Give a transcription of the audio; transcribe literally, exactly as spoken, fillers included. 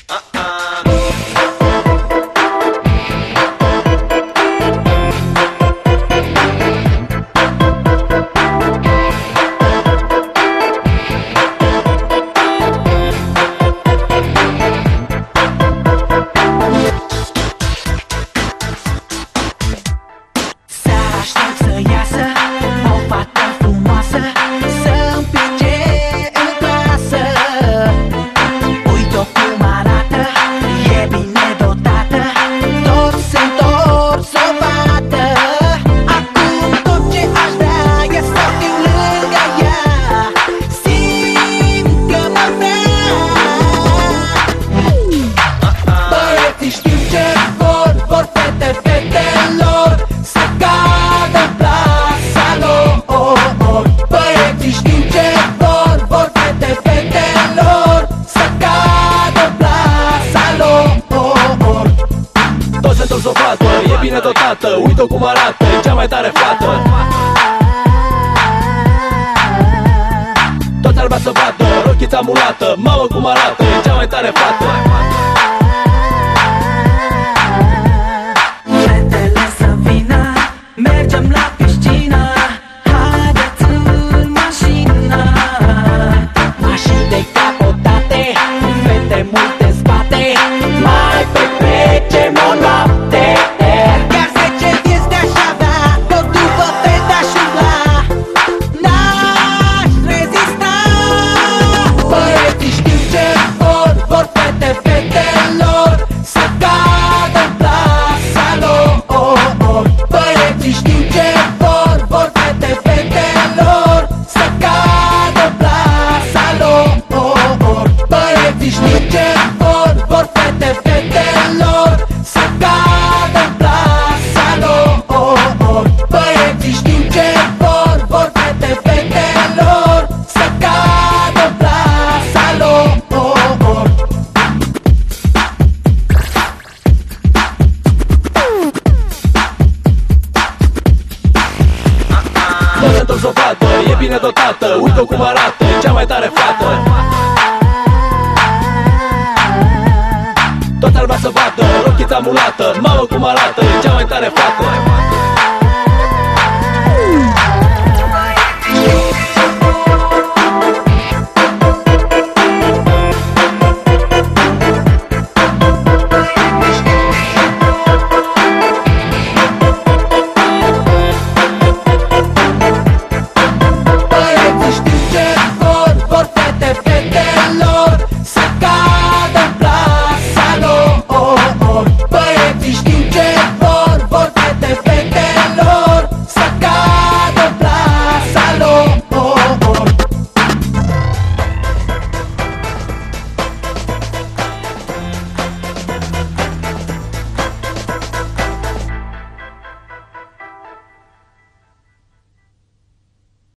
E bine dotată, uite-o cum arată, e cea mai tare fată. Toți ar vrea să vadă, rochița mulată, mamă cum arată, e cea mai tare fată. Fetele să vină, mergem la piscină, haideți în mașină. Mașini decapotate, fete multe în spate, mai petrecem o noapte. Chiar zece vieți de-aș avea, tot după fete aș umbla, n-aș rezista. Băieții știu ce vor, vor fete fetelor să cadă în plasa lor. Băieții știu ce vor, vor fete fetelor să cadă în plasa lor. Băieții știu ce vor, vor fete fetelor să cadă în plasa lor. Băieții știu ce vor, vor fete fetelor să cadă în plasa lor. Mă întors o fată, e bine dotată, uite-o cum arată, e cea mai tare fată. Toți ar vrea să vadă, rochița mulată, mamă cum arată,